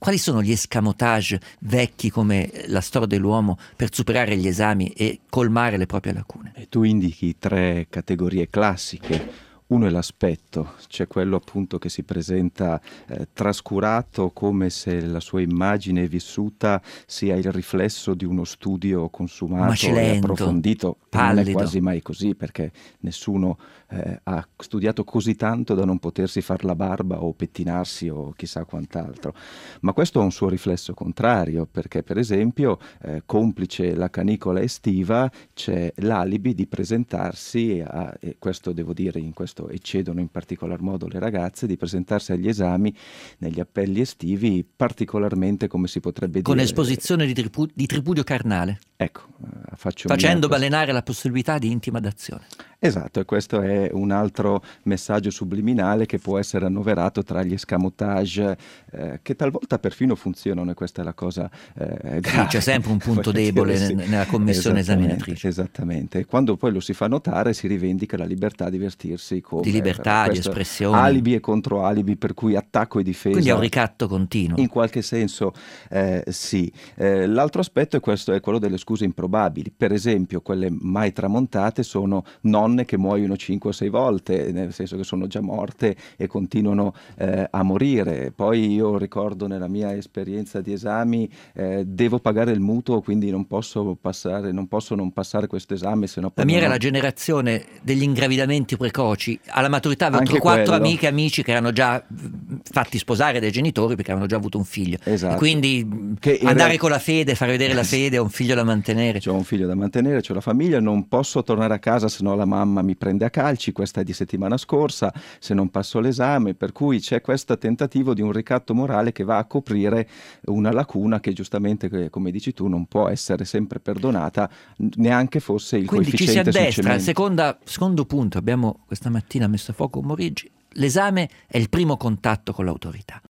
Quali sono gli escamotage vecchi come la storia dell'uomo per superare gli esami e colmare le proprie lacune? E tu indichi 3 categorie classiche. Uno è l'aspetto, c'è quello appunto che si presenta trascurato, come se la sua immagine vissuta sia il riflesso di uno studio consumato Macilento, e approfondito. pallido. Non è quasi mai così, perché nessuno ha studiato così tanto da non potersi far la barba o pettinarsi o chissà quant'altro. Ma questo ha un suo riflesso contrario, perché per esempio, complice la canicola estiva, c'è l'alibi di presentarsi e questo devo dire, in questo eccedono in particolar modo le ragazze, di presentarsi agli esami negli appelli estivi particolarmente, come si potrebbe con dire, esposizione di tripudio carnale, ecco, facendo balenare la possibilità di intima d'azione. Esatto, e questo è un altro messaggio subliminale che può essere annoverato tra gli escamotage che talvolta perfino funzionano, e questa è la cosa grave. Sì, c'è sempre un punto debole Sì. nella commissione esaminatrice. Esattamente, e quando poi lo si fa notare si rivendica la libertà di vestirsi come... Di libertà, di espressione. Alibi e controalibi, per cui attacco e difesa. Quindi è un ricatto continuo. In qualche senso sì. L'altro aspetto è quello delle scuse improbabili. Per esempio, quelle mai tramontate sono nonne che muoiono 5 o 6 volte, nel senso che sono già morte e continuano a morire. Poi io ricordo nella mia esperienza di esami, devo pagare il mutuo, quindi non posso non passare questo esame, se no poi la mia era non ho... la generazione degli ingravidamenti precoci. Alla maturità avevo Anche 4 quello. amiche e amici che erano già fatti sposare dai genitori perché avevano già avuto un figlio. Esatto. E quindi Che andare con la fede, far vedere la fede, ho un figlio da mantenere. C'ho un figlio da mantenere, c'ho la famiglia, non posso tornare a casa se no la mamma mi prende a calci. Questa è di settimana scorsa, se non passo l'esame, per cui c'è questo tentativo di un ricatto morale che va a coprire una lacuna che giustamente, come dici tu, non può essere sempre perdonata, neanche fosse il Quindi ci si coefficiente sul addestra. cemento. Secondo punto, abbiamo questa mattina messo a fuoco Morigi: l'esame è il primo contatto con l'autorità.